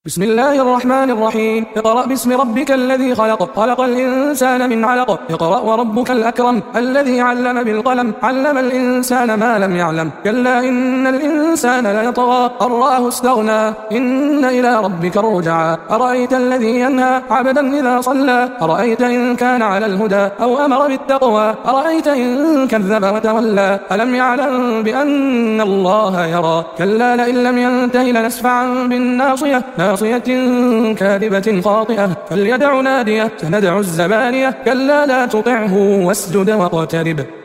بسم الله الرحمن الرحيم. اقرأ باسم ربك الذي خلق. خلق الإنسان من علق. اقرأ وربك الأكرم الذي علم بالقلم. علم الإنسان ما لم يعلم. كلا إن الإنسان ليطغى أن رآه استغنى. إن إلى ربك الرجعى. أرأيت الذي ينهى عبدا إذا صلى. أرأيت إن كان على الهدى أو أمر بالتقوى. أرأيت إن كذب وتولى. ألم يعلم بأن الله يرى. كلا لئن لم ينته لنسفعا بالناصية ناصية كاذبة خاطئة فليدع نادية سندع الزبانية كلا لا تطعه واسجد واقترب.